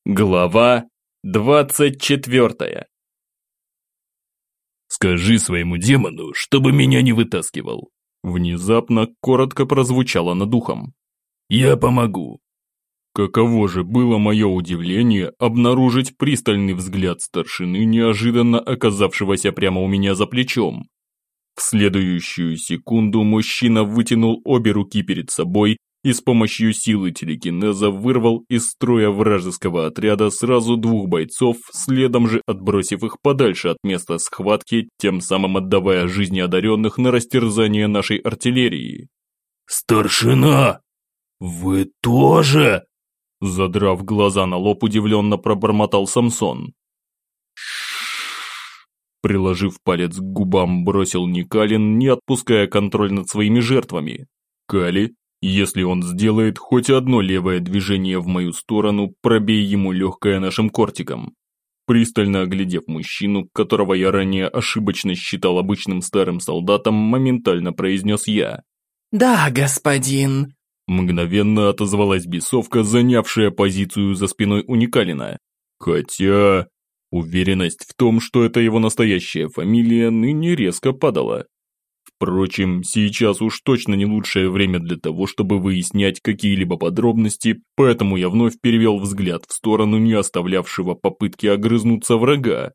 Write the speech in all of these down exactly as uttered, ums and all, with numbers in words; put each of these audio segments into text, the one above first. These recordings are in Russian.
Глава двадцать четвертая. «Скажи своему демону, чтобы меня не вытаскивал!» Внезапно коротко прозвучало над ухом. «Я помогу!» Каково же было мое удивление обнаружить пристальный взгляд старшины, неожиданно оказавшегося прямо у меня за плечом. В следующую секунду мужчина вытянул обе руки перед собой и с помощью силы телекинеза вырвал из строя вражеского отряда сразу двух бойцов, следом же отбросив их подальше от места схватки, тем самым отдавая жизни одаренных на растерзание нашей артиллерии. «Старшина! Вы тоже?» Задрав глаза на лоб, удивленно пробормотал Самсон. Приложив палец к губам, бросил Никалин, не отпуская контроль над своими жертвами. Кали, если он сделает хоть одно левое движение в мою сторону, пробей ему легкое нашим кортиком. Пристально оглядев мужчину, которого я ранее ошибочно считал обычным старым солдатом, моментально произнес я. «Да, господин!» Мгновенно отозвалась бесовка, занявшая позицию за спиной у Никалина. Хотя уверенность в том, что это его настоящая фамилия, ныне резко падала. Впрочем, сейчас уж точно не лучшее время для того, чтобы выяснять какие-либо подробности, поэтому я вновь перевел взгляд в сторону не оставлявшего попытки огрызнуться врага.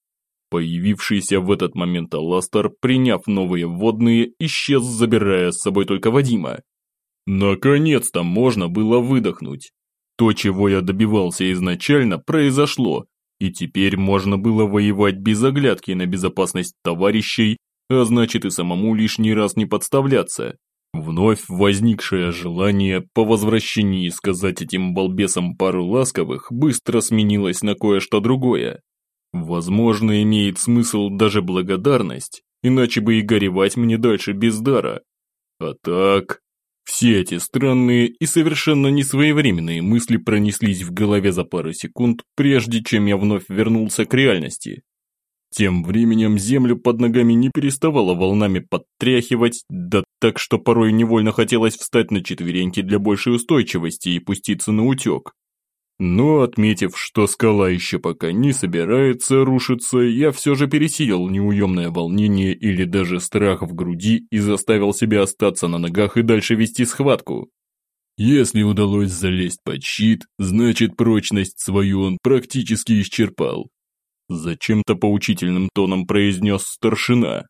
Появившийся в этот момент Аластер, приняв новые вводные, исчез, забирая с собой только Вадима. Наконец-то можно было выдохнуть. То, чего я добивался изначально, произошло, и теперь можно было воевать без оглядки на безопасность товарищей, а значит и самому лишний раз не подставляться. Вновь возникшее желание по возвращении сказать этим балбесам пару ласковых быстро сменилось на кое-что другое. Возможно, имеет смысл даже благодарность, иначе бы и горевать мне дальше без дара. А так, все эти странные и совершенно несвоевременные мысли пронеслись в голове за пару секунд, прежде чем я вновь вернулся к реальности. Тем временем землю под ногами не переставало волнами подтряхивать, да так, что порой невольно хотелось встать на четвереньки для большей устойчивости и пуститься на утек. Но, отметив, что скала еще пока не собирается рушиться, я все же пересилил неуемное волнение или даже страх в груди и заставил себя остаться на ногах и дальше вести схватку. Если удалось залезть под щит, значит прочность свою он практически исчерпал. Зачем-то поучительным тоном произнес старшина.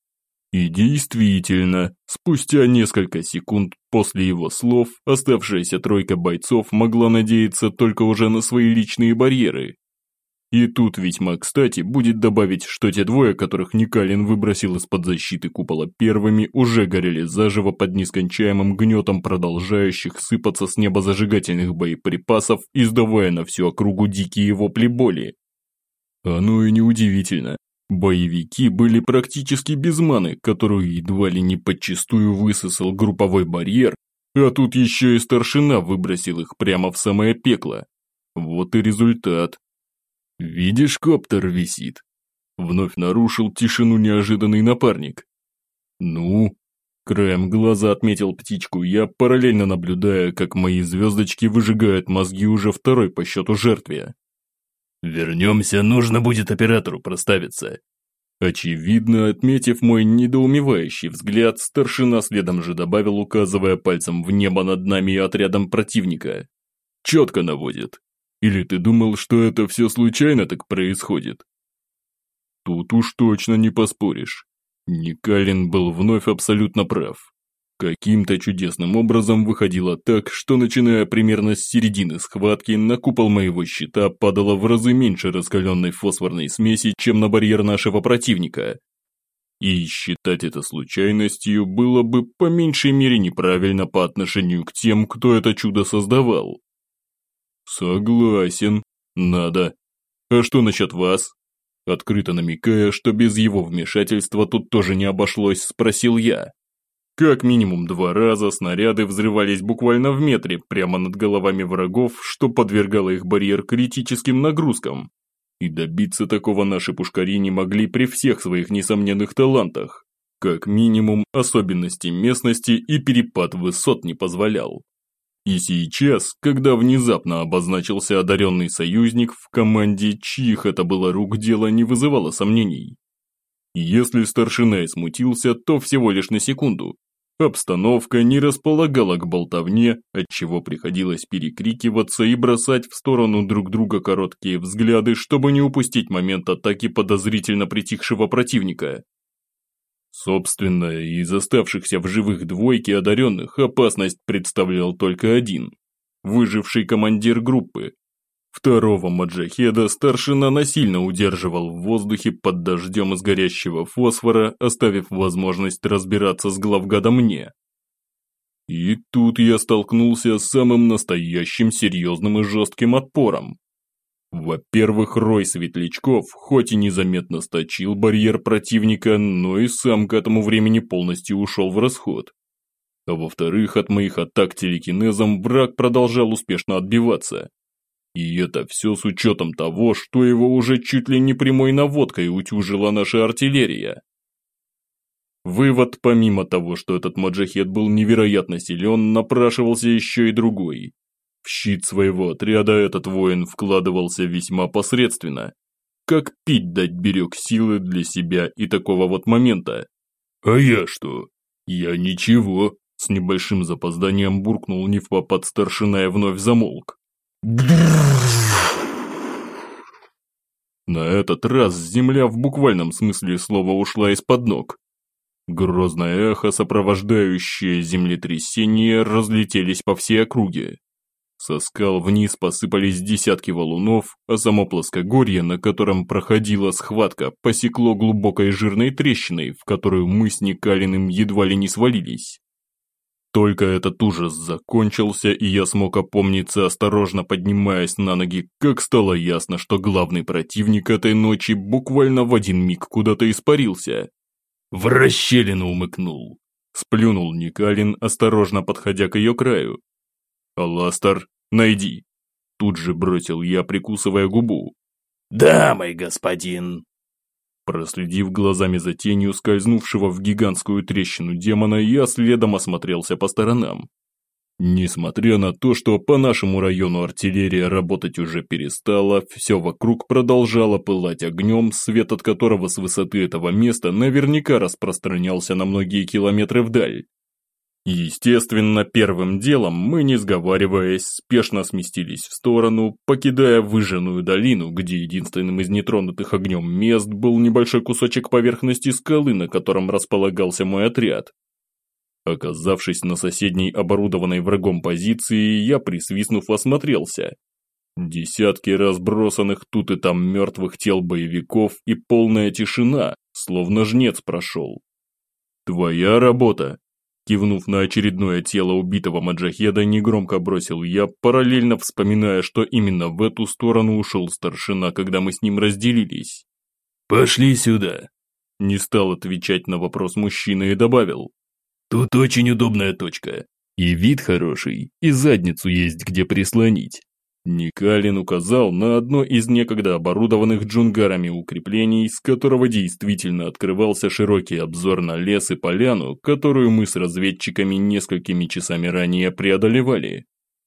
И действительно, спустя несколько секунд после его слов, оставшаяся тройка бойцов могла надеяться только уже на свои личные барьеры. И тут весьма кстати будет добавить, что те двое, которых Никалин выбросил из-под защиты купола первыми, уже горели заживо под нескончаемым гнетом продолжающих сыпаться с неба зажигательных боеприпасов, издавая на всю округу дикие вопли боли. Оно и неудивительно. Боевики были практически без маны, которую едва ли не подчистую высосал групповой барьер, а тут еще и старшина выбросил их прямо в самое пекло. Вот и результат. «Видишь, коптер висит?» Вновь нарушил тишину неожиданный напарник. «Ну?» Краем глаза отметил птичку я, параллельно наблюдая, как мои звездочки выжигают мозги уже второй по счету жертве. «Вернемся, нужно будет оператору проставиться». Очевидно, отметив мой недоумевающий взгляд, старшина следом же добавил, указывая пальцем в небо над нами и отрядом противника. «Четко наводит. Или ты думал, что это все случайно так происходит?» Тут уж точно не поспоришь. Никалин был вновь абсолютно прав. Каким-то чудесным образом выходило так, что начиная примерно с середины схватки, на купол моего щита падало в разы меньше раскаленной фосфорной смеси, чем на барьер нашего противника. И считать это случайностью было бы по меньшей мере неправильно по отношению к тем, кто это чудо создавал. Согласен, надо. А что насчет вас? Открыто намекая, что без его вмешательства тут тоже не обошлось, спросил я. Как минимум два раза снаряды взрывались буквально в метре прямо над головами врагов, что подвергало их барьер критическим нагрузкам. И добиться такого наши пушкари не могли при всех своих несомненных талантах. Как минимум особенности местности и перепад высот не позволял. И сейчас, когда внезапно обозначился одаренный союзник в команде, чьих это было рук дело, не вызывало сомнений. Если старшина и смутился, то всего лишь на секунду. Обстановка не располагала к болтовне, отчего приходилось перекрикиваться и бросать в сторону друг друга короткие взгляды, чтобы не упустить момент атаки подозрительно притихшего противника. Собственно, из оставшихся в живых двойки одаренных опасность представлял только один – выживший командир группы. Второго маджахеда старшина насильно удерживал в воздухе под дождем из горящего фосфора, оставив возможность разбираться с главгадом мне. И тут я столкнулся с самым настоящим серьезным и жестким отпором. Во-первых, рой светлячков, хоть и незаметно сточил барьер противника, но и сам к этому времени полностью ушел в расход. А во-вторых, от моих атак телекинезом враг продолжал успешно отбиваться. И это все с учетом того, что его уже чуть ли не прямой наводкой утюжила наша артиллерия. Вывод, помимо того, что этот маджахед был невероятно силен, напрашивался еще и другой. В щит своего отряда этот воин вкладывался весьма посредственно. Как пить дать берег силы для себя и такого вот момента. «А я что? Я ничего», – с небольшим запозданием буркнул невпопад старшина и вновь замолк. На этот раз земля в буквальном смысле слова ушла из-под ног. Грозное эхо, сопровождающее землетрясение, разлетелись по всей округе. Со скал вниз посыпались десятки валунов, а само плоскогорье, на котором проходила схватка, посекло глубокой жирной трещиной, в которую мы с Никалиным едва ли не свалились. Только этот ужас закончился, и я смог опомниться, осторожно поднимаясь на ноги, как стало ясно, что главный противник этой ночи буквально в один миг куда-то испарился. «В расщелину умыкнул», – сплюнул Никалин, осторожно подходя к ее краю. «Аластер, найди!» – тут же бросил я, прикусывая губу. «Да, мой господин!» Проследив глазами за тенью, скользнувшего в гигантскую трещину демона, я следом осмотрелся по сторонам. Несмотря на то, что по нашему району артиллерия работать уже перестала, все вокруг продолжало пылать огнем, свет от которого с высоты этого места наверняка распространялся на многие километры вдаль. Естественно, первым делом мы, не сговариваясь, спешно сместились в сторону, покидая выжженную долину, где единственным из нетронутых огнем мест был небольшой кусочек поверхности скалы, на котором располагался мой отряд. Оказавшись на соседней оборудованной врагом позиции, я, присвистнув, осмотрелся. Десятки разбросанных тут и там мертвых тел боевиков и полная тишина, словно жнец прошел. «Твоя работа!» Кивнув на очередное тело убитого маджахеда, негромко бросил я, параллельно вспоминая, что именно в эту сторону ушел старшина, когда мы с ним разделились. «Пошли сюда!» Не стал отвечать на вопрос мужчина и добавил. «Тут очень удобная точка. И вид хороший, и задницу есть где прислонить». Никалин указал на одно из некогда оборудованных джунгарами укреплений, с которого действительно открывался широкий обзор на лес и поляну, которую мы с разведчиками несколькими часами ранее преодолевали.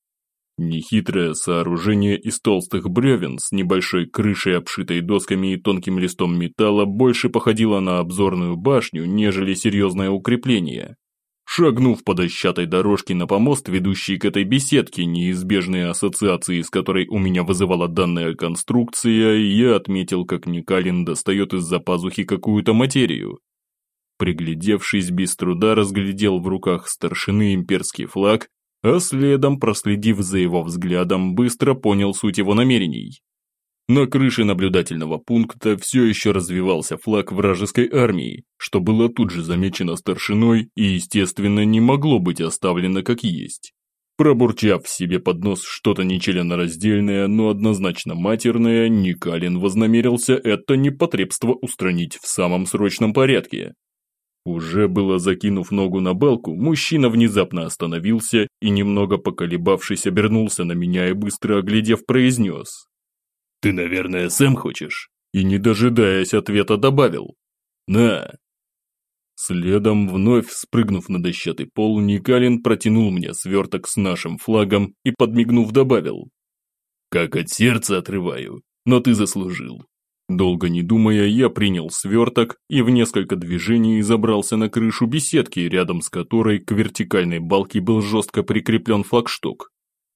Нехитрое сооружение из толстых бревен с небольшой крышей, обшитой досками и тонким листом металла, больше походило на обзорную башню, нежели серьезное укрепление. Шагнув по дощатой дорожке на помост, ведущий к этой беседке, неизбежные ассоциации, с которой у меня вызывала данная конструкция, я отметил, как Никалин достает из-за пазухи какую-то материю. Приглядевшись, без труда разглядел в руках старшины имперский флаг, а следом, проследив за его взглядом, быстро понял суть его намерений. На крыше наблюдательного пункта все еще развивался флаг вражеской армии, что было тут же замечено старшиной и, естественно, не могло быть оставлено как есть. Пробурчав себе под нос что-то нечленораздельное, но однозначно матерное, Никалин вознамерился это непотребство устранить в самом срочном порядке. Уже было закинув ногу на балку, мужчина внезапно остановился и, немного поколебавшись, обернулся на меня и, быстро оглядев, произнес: «Ты, наверное, сам хочешь?» И, не дожидаясь ответа, добавил: «На». Следом, вновь спрыгнув на дощатый пол, Никалин протянул мне сверток с нашим флагом и, подмигнув, добавил: «Как от сердца отрываю, но ты заслужил». Долго не думая, я принял сверток и в несколько движений забрался на крышу беседки, рядом с которой к вертикальной балке был жестко прикреплен флагшток.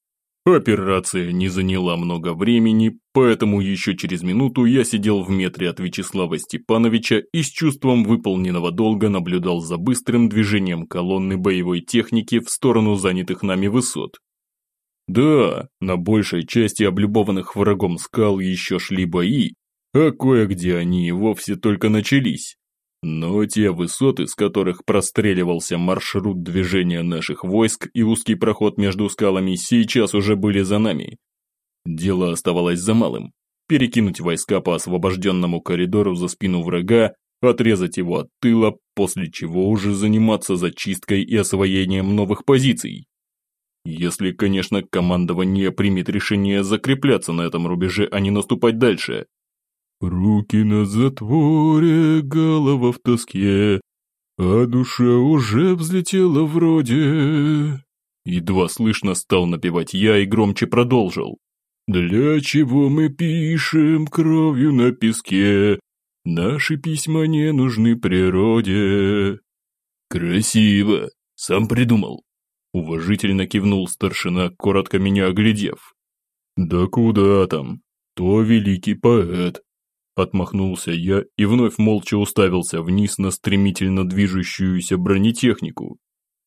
Операция не заняла много времени, поэтому еще через минуту я сидел в метре от Вячеслава Степановича и с чувством выполненного долга наблюдал за быстрым движением колонны боевой техники в сторону занятых нами высот. Да, на большей части облюбованных врагом скал еще шли бои, а кое-где они и вовсе только начались. Но те высоты, с которых простреливался маршрут движения наших войск и узкий проход между скалами, сейчас уже были за нами. Дело оставалось за малым – перекинуть войска по освобожденному коридору за спину врага, отрезать его от тыла, после чего уже заниматься зачисткой и освоением новых позиций. Если, конечно, командование примет решение закрепляться на этом рубеже, а не наступать дальше. Руки на затворе, голова в тоске, а душа уже взлетела вроде. Едва слышно стал напевать я и громче продолжил. Для чего мы пишем кровью на песке? Наши письма не нужны природе. Красиво, сам придумал. Уважительно кивнул старшина, коротко меня оглядев. Да куда там, то великий поэт. Отмахнулся я и вновь молча уставился вниз на стремительно движущуюся бронетехнику.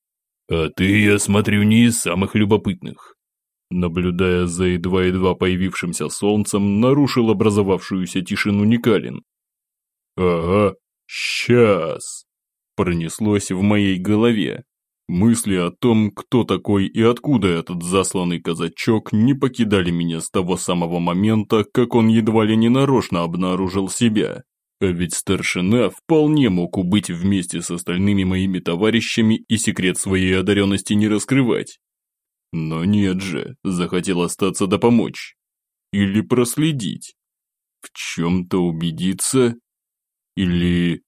«А ты, я смотрю, не из самых любопытных». Наблюдая за едва-едва появившимся солнцем, нарушил образовавшуюся тишину Никалин. «Ага, сейчас!» Пронеслось в моей голове. Мысли о том, кто такой и откуда этот засланный казачок, не покидали меня с того самого момента, как он едва ли не нарочно обнаружил себя. А ведь старшина вполне мог убыть вместе с остальными моими товарищами и секрет своей одаренности не раскрывать. Но нет же, захотел остаться да помочь. Или проследить. В чем-то убедиться. Или...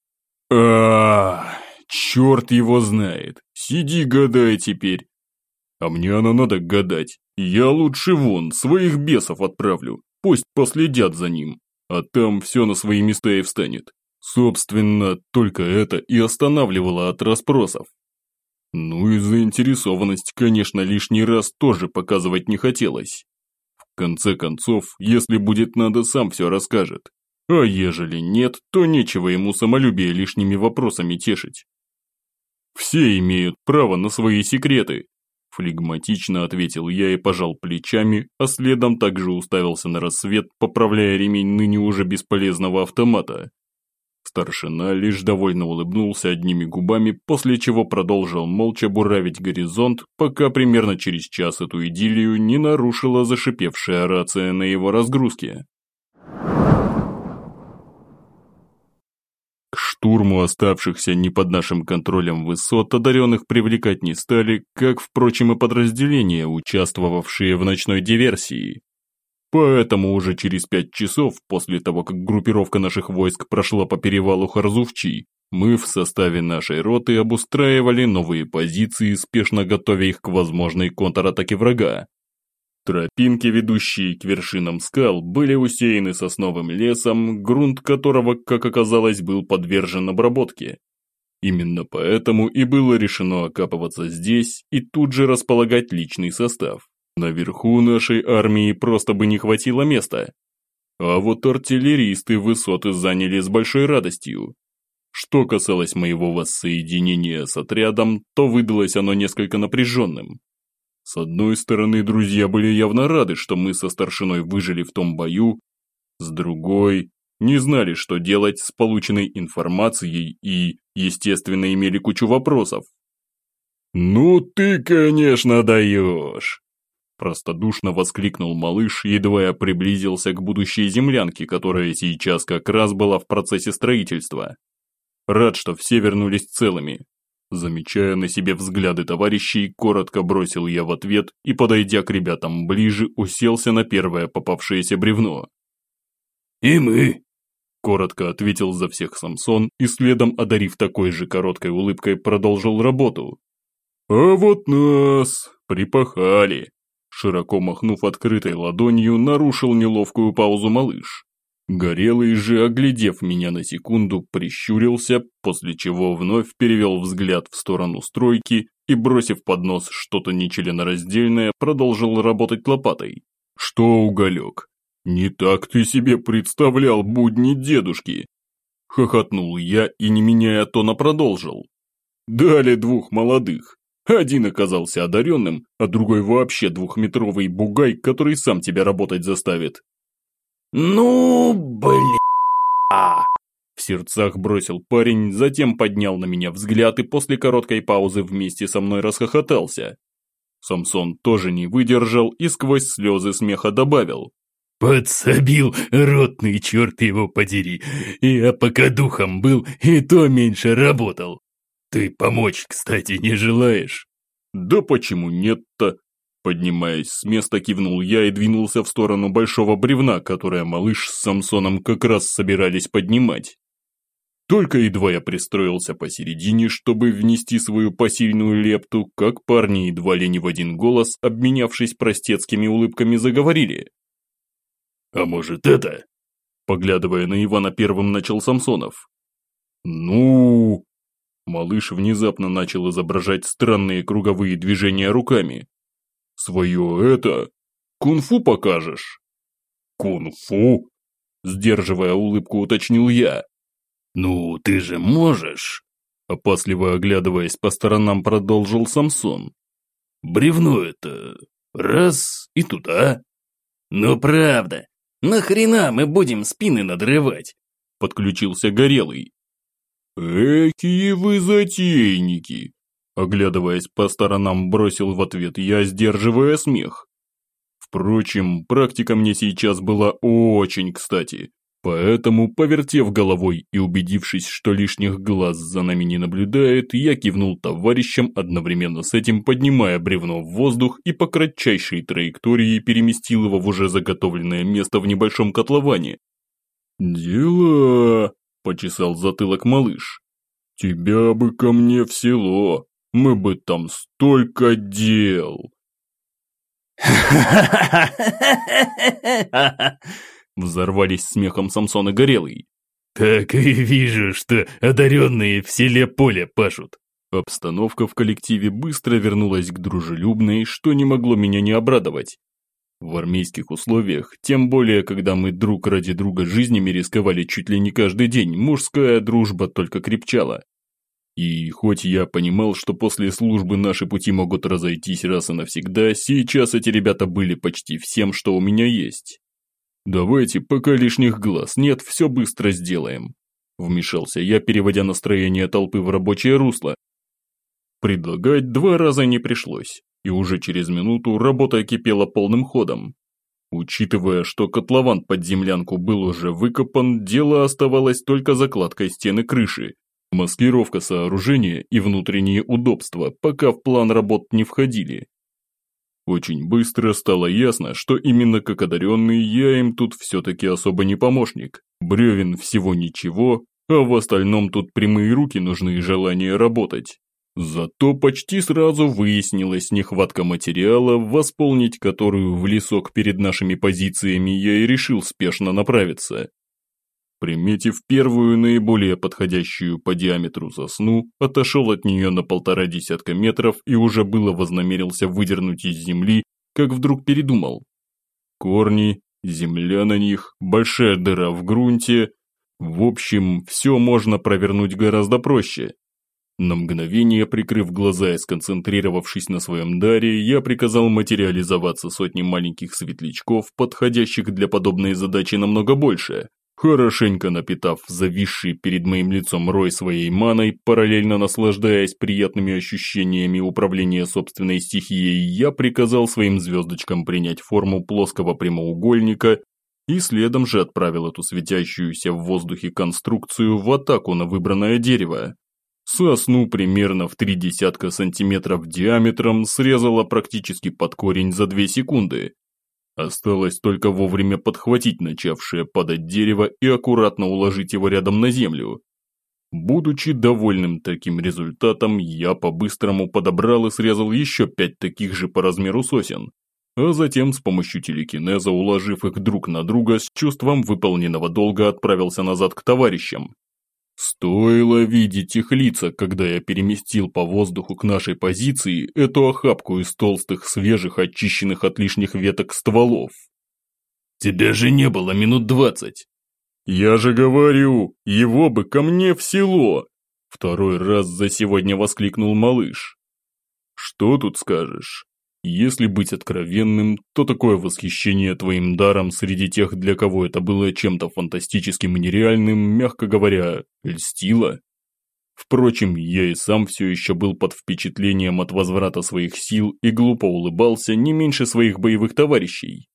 а черт его знает. Сиди гадай теперь. А мне оно надо гадать. Я лучше вон своих бесов отправлю. Пусть последят за ним. А там все на свои места и встанет. Собственно, только это и останавливало от расспросов. Ну и заинтересованность, конечно, лишний раз тоже показывать не хотелось. В конце концов, если будет надо, сам все расскажет. А ежели нет, то нечего ему самолюбие лишними вопросами тешить. Все имеют право на свои секреты. Флегматично ответил я и пожал плечами, а следом также уставился на рассвет, поправляя ремень ныне уже бесполезного автомата. Старшина лишь довольно улыбнулся одними губами, после чего продолжил молча буравить горизонт, пока примерно через час эту идиллию не нарушила зашипевшая рация на его разгрузке. К штурму оставшихся не под нашим контролем высот одаренных привлекать не стали, как, впрочем, и подразделения, участвовавшие в ночной диверсии. Поэтому уже через пять часов после того, как группировка наших войск прошла по перевалу Харзувчи, мы в составе нашей роты обустраивали новые позиции, спешно готовя их к возможной контратаке врага. Тропинки, ведущие к вершинам скал, были усеяны сосновым лесом, грунт которого, как оказалось, был подвержен обработке. Именно поэтому и было решено окапываться здесь и тут же располагать личный состав. Наверху нашей армии просто бы не хватило места. А вот артиллеристы высоты заняли с большой радостью. Что касалось моего воссоединения с отрядом, то выдалось оно несколько напряженным. С одной стороны, друзья были явно рады, что мы со старшиной выжили в том бою, с другой, не знали, что делать с полученной информацией и, естественно, имели кучу вопросов. «Ну ты, конечно, даешь!» Простодушно воскликнул малыш, едва я приблизился к будущей землянке, которая сейчас как раз была в процессе строительства. Рад, что все вернулись целыми. Замечая на себе взгляды товарищей, коротко бросил я в ответ и, подойдя к ребятам ближе, уселся на первое попавшееся бревно. «И мы!» Коротко ответил за всех Самсон и следом, одарив такой же короткой улыбкой, продолжил работу. «А вот нас припахали!» Широко махнув открытой ладонью, нарушил неловкую паузу малыш. Горелый же, оглядев меня на секунду, прищурился, после чего вновь перевел взгляд в сторону стройки и, бросив под нос что-то нечленораздельное, продолжил работать лопатой. «Что, Уголек, не так ты себе представлял будни дедушки?» Хохотнул я и, не меняя тона, продолжил. «Дали двух молодых. Один оказался одаренным, а другой вообще двухметровый бугай, который сам тебя работать заставит». «Ну, бля...» В сердцах бросил парень, затем поднял на меня взгляд и после короткой паузы вместе со мной расхохотался. Самсон тоже не выдержал и сквозь слезы смеха добавил. «Подсобил, ротный, черт его подери. Я пока духом был, и то меньше работал. Ты помочь, кстати, не желаешь?» «Да почему нет-то?» Поднимаясь с места, кивнул я и двинулся в сторону большого бревна, которое малыш с Самсоном как раз собирались поднимать. Только едва я пристроился посередине, чтобы внести свою посильную лепту, как парни едва ли не в один голос, обменявшись простецкими улыбками, заговорили. «А может это?» Поглядывая на Ивана, первым начал Самсонов. «Ну...» Малыш внезапно начал изображать странные круговые движения руками. «Свое это... кунг-фу покажешь?» «Кунг-фу?» Сдерживая улыбку, уточнил я. «Ну, ты же можешь!» Опасливо оглядываясь по сторонам, продолжил Самсон. «Бревно это... раз и туда». «Ну правда, нахрена мы будем спины надрывать?» Подключился Горелый. «Экие вы затейники!» Оглядываясь по сторонам, бросил в ответ я, сдерживая смех. Впрочем, практика мне сейчас была очень кстати, поэтому, повертев головой и убедившись, что лишних глаз за нами не наблюдает, я кивнул товарищам, одновременно с этим поднимая бревно в воздух и по кратчайшей траектории переместил его в уже заготовленное место в небольшом котловане. «Дела!» – почесал затылок малыш. «Тебя бы ко мне в село! Мы бы там столько дел!» Взорвались смехом Самсон и Горелый. «Так и вижу, что одаренные в селе поле пашут». Обстановка в коллективе быстро вернулась к дружелюбной, что не могло меня не обрадовать. В армейских условиях, тем более, когда мы друг ради друга жизнями рисковали чуть ли не каждый день, мужская дружба только крепчала. И хоть я понимал, что после службы наши пути могут разойтись раз и навсегда, сейчас эти ребята были почти всем, что у меня есть. «Давайте, пока лишних глаз нет, все быстро сделаем», – вмешался я, переводя настроение толпы в рабочее русло. Предлагать два раза не пришлось, и уже через минуту работа кипела полным ходом. Учитывая, что котлован под землянку был уже выкопан, дело оставалось только закладкой стены крыши. Маскировка сооружения и внутренние удобства пока в план работ не входили. Очень быстро стало ясно, что именно как одаренный я им тут все-таки особо не помощник. Бревен всего ничего, а в остальном тут прямые руки нужны и желание работать. Зато почти сразу выяснилась нехватка материала, восполнить которую в лесок перед нашими позициями я и решил спешно направиться. Приметив первую, наиболее подходящую по диаметру сосну, отошел от нее на полтора десятка метров и уже было вознамерился выдернуть из земли, как вдруг передумал. Корни, земля на них, большая дыра в грунте. В общем, все можно провернуть гораздо проще. На мгновение, прикрыв глаза и сконцентрировавшись на своем даре, я приказал материализоваться сотни маленьких светлячков, подходящих для подобной задачи намного больше. Хорошенько напитав зависший перед моим лицом рой своей маной, параллельно наслаждаясь приятными ощущениями управления собственной стихией, я приказал своим звездочкам принять форму плоского прямоугольника и следом же отправил эту светящуюся в воздухе конструкцию в атаку на выбранное дерево. Сосну примерно в три десятка сантиметров диаметром срезала практически под корень за две секунды. Осталось только вовремя подхватить начавшее падать дерево и аккуратно уложить его рядом на землю. Будучи довольным таким результатом, я по-быстрому подобрал и срезал еще пять таких же по размеру сосен, а затем с помощью телекинеза, уложив их друг на друга, с чувством выполненного долга отправился назад к товарищам. Стоило видеть их лица, когда я переместил по воздуху к нашей позиции эту охапку из толстых, свежих, очищенных от лишних веток стволов. «Тебя же не было минут двадцать!» «Я же говорю, его бы ко мне в село!» Второй раз за сегодня воскликнул малыш. «Что тут скажешь? Если быть откровенным, то такое восхищение твоим даром среди тех, для кого это было чем-то фантастическим и нереальным, мягко говоря, льстило. Впрочем, я и сам все еще был под впечатлением от возврата своих сил и глупо улыбался не меньше своих боевых товарищей.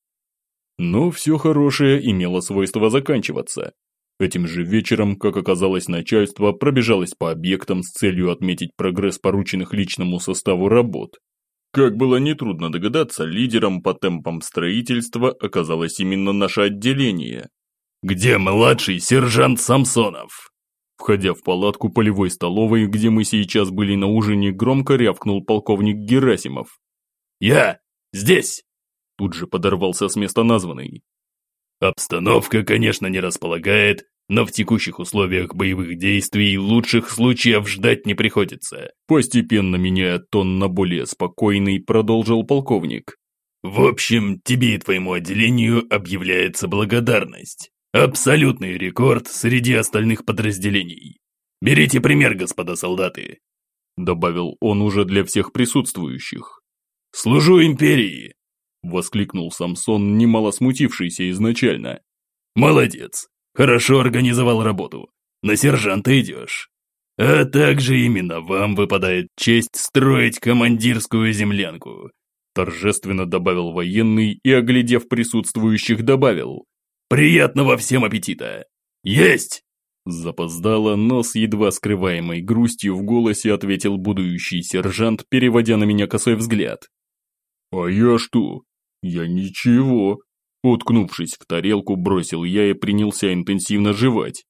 Но все хорошее имело свойство заканчиваться. Этим же вечером, как оказалось, начальство пробежалось по объектам с целью отметить прогресс порученных личному составу работ. Как было нетрудно догадаться, лидером по темпам строительства оказалось именно наше отделение. «Где младший сержант Самсонов?» Входя в палатку полевой столовой, где мы сейчас были на ужине, громко рявкнул полковник Герасимов. «Я здесь!» Тут же подорвался с места названный. «Обстановка, конечно, не располагает, но в текущих условиях боевых действий лучших случаев ждать не приходится». Постепенно меняя тон на более спокойный, продолжил полковник. «В общем, тебе и твоему отделению объявляется благодарность. Абсолютный рекорд среди остальных подразделений. Берите пример, господа солдаты», добавил он уже для всех присутствующих. «Служу империи», воскликнул Самсон, немало смутившийся изначально. «Молодец. Хорошо организовал работу. На сержанта идешь. А также именно вам выпадает честь строить командирскую землянку», торжественно добавил военный и, оглядев присутствующих, добавил. «Приятного всем аппетита! Есть!» Запоздало, но с едва скрываемой грустью в голосе ответил будущий сержант, переводя на меня косой взгляд. «А я что? Я ничего!» Уткнувшись в тарелку, бросил я и принялся интенсивно жевать.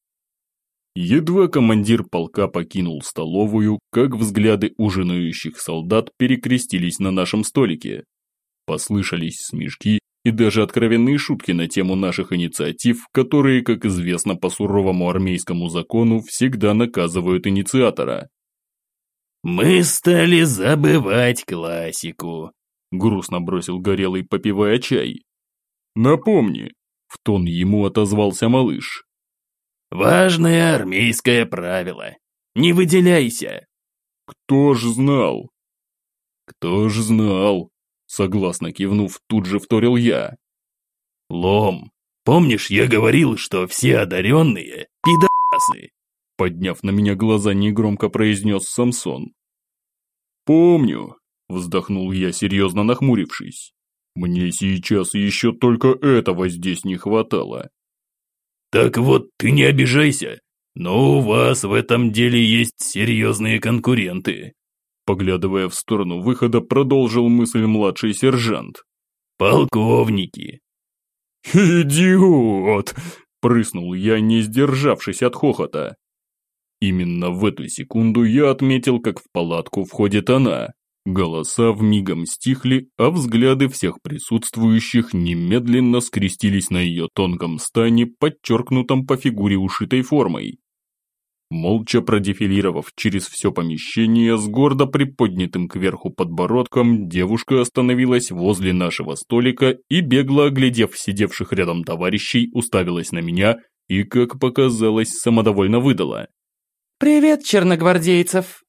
Едва командир полка покинул столовую, как взгляды ужинающих солдат перекрестились на нашем столике. Послышались смешки и даже откровенные шутки на тему наших инициатив, которые, как известно по суровому армейскому закону, всегда наказывают инициатора. «Мы стали забывать классику», – грустно бросил Горелый, попивая чай. «Напомни», – в тон ему отозвался малыш. «Важное армейское правило. Не выделяйся». «Кто ж знал?» «Кто ж знал?» – согласно кивнув, тут же вторил я. «Лом, помнишь, я говорил, что все одаренные – пидорасы?» Подняв на меня глаза, негромко произнес Самсон. «Помню», – вздохнул я, серьезно нахмурившись. «Мне сейчас еще только этого здесь не хватало». «Так вот, ты не обижайся, но у вас в этом деле есть серьезные конкуренты», поглядывая в сторону выхода, продолжил мысль младший сержант. «Полковники». «Идиот!» – прыснул я, не сдержавшись от хохота. Именно в эту секунду я отметил, как в палатку входит она. Голоса вмигом стихли, а взгляды всех присутствующих немедленно скрестились на ее тонком стане, подчеркнутом по фигуре ушитой формой. Молча продефилировав через все помещение с гордо приподнятым кверху подбородком, девушка остановилась возле нашего столика и, бегло оглядев сидевших рядом товарищей, уставилась на меня и, как показалось, самодовольно выдала. «Привет, черногвардейцев!